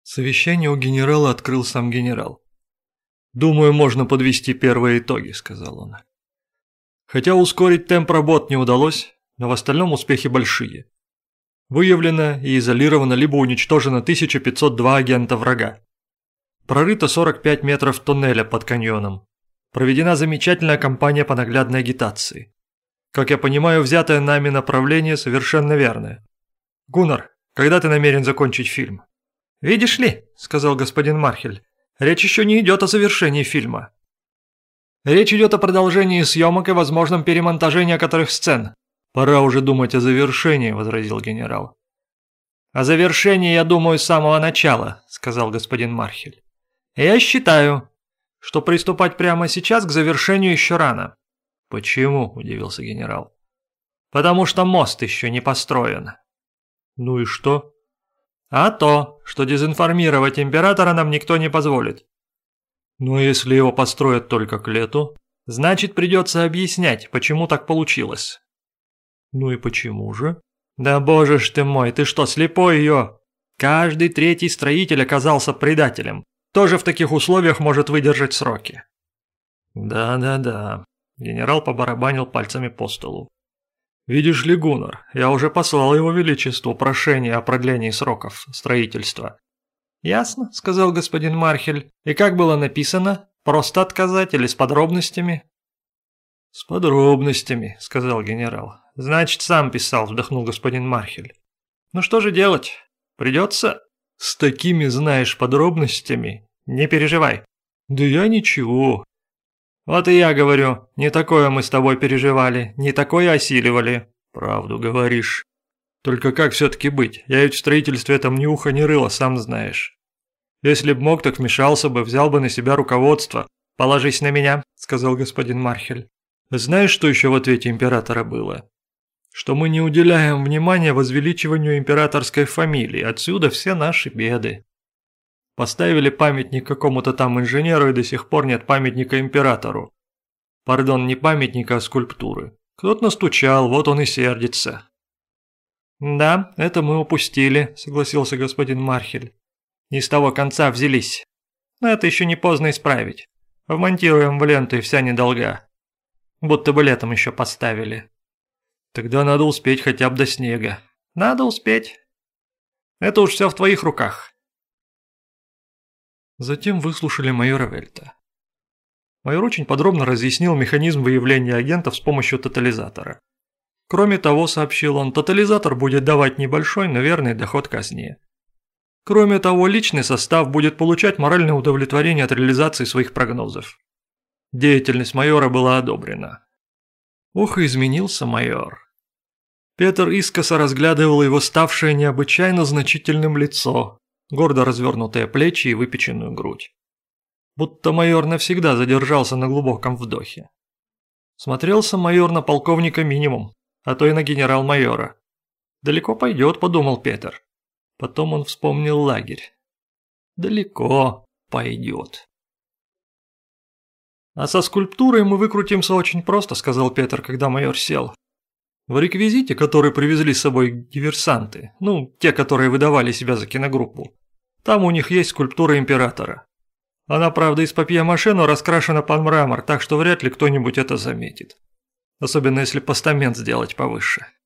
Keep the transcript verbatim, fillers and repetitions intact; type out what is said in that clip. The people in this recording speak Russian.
Совещание у генерала открыл сам генерал. «Думаю, можно подвести первые итоги», – сказал он. Хотя ускорить темп работ не удалось, но в остальном успехи большие. Выявлено и изолировано либо уничтожено тысяча пятьсот два агента врага. Прорыто сорок пять метров тоннеля под каньоном. Проведена замечательная кампания по наглядной агитации. Как я понимаю, взятое нами направление совершенно верное. Гуннар, когда ты намерен закончить фильм? «Видишь ли», – сказал господин Мархель, – «речь еще не идет о завершении фильма. Речь идет о продолжении съемок и возможном перемонтаже некоторых сцен». «Пора уже думать о завершении», – возразил генерал. «О завершении я думаю с самого начала», – сказал господин Мархель. «Я считаю, что приступать прямо сейчас к завершению еще рано». «Почему?» – удивился генерал. «Потому что мост еще не построен». «Ну и что?» «А то, что дезинформировать императора нам никто не позволит». «Но если его построят только к лету?» «Значит, придется объяснять, почему так получилось». «Ну и почему же?» «Да боже ж ты мой, ты что, слепой ее? Каждый третий строитель оказался предателем. Тоже в таких условиях может выдержать сроки». «Да-да-да», – генерал побарабанил пальцами по столу. «Видишь ли, Гуннар, я уже послал его величеству прошение о продлении сроков строительства». «Ясно», – сказал господин Мархель. «И как было написано? Просто отказать или с подробностями?» «С подробностями», – сказал генерал. «Значит, сам писал», – вздохнул господин Мархель. «Ну что же делать? Придется...» «С такими, знаешь, подробностями? Не переживай». «Да я ничего». «Вот и я говорю, не такое мы с тобой переживали, не такое осиливали». «Правду говоришь. Только как все-таки быть? Я ведь в строительстве этом ни уха ни рыла, сам знаешь. Если б мог, так вмешался бы, взял бы на себя руководство». «Положись на меня», – сказал господин Мархель. «Знаешь, что еще в ответе императора было? Что мы не уделяем внимания возвеличиванию императорской фамилии, отсюда все наши беды. Поставили памятник какому-то там инженеру, и до сих пор нет памятника императору. Пардон, не памятника, а скульптуры. Кто-то настучал, вот он и сердится». «Да, это мы упустили», – согласился господин Мархель. «Не с того конца взялись. Но это еще не поздно исправить. Вмонтируем в ленту и вся недолга. Будто бы летом еще поставили». «Тогда надо успеть хотя бы до снега». «Надо успеть. Это уж все в твоих руках». Затем выслушали майора Вельта. Майор очень подробно разъяснил механизм выявления агентов с помощью тотализатора. Кроме того, сообщил он, тотализатор будет давать небольшой, но верный доход казне. Кроме того, личный состав будет получать моральное удовлетворение от реализации своих прогнозов. Деятельность майора была одобрена. Ох, и изменился майор. Петр искоса разглядывал его ставшее необычайно значительным лицо, гордо развернутые плечи и выпеченную грудь. Будто майор навсегда задержался на глубоком вдохе. Смотрелся майор на полковника минимум, а то и на генерал-майора. «Далеко пойдет», – подумал Петр. Потом он вспомнил лагерь. «Далеко пойдет». «А со скульптурой мы выкрутимся очень просто», – сказал Петр, когда майор сел. «В реквизите, который привезли с собой диверсанты, ну, те, которые выдавали себя за киногруппу, там у них есть скульптура императора. Она, правда, из папье-маше, но раскрашена под мрамор, так что вряд ли кто-нибудь это заметит. Особенно если постамент сделать повыше».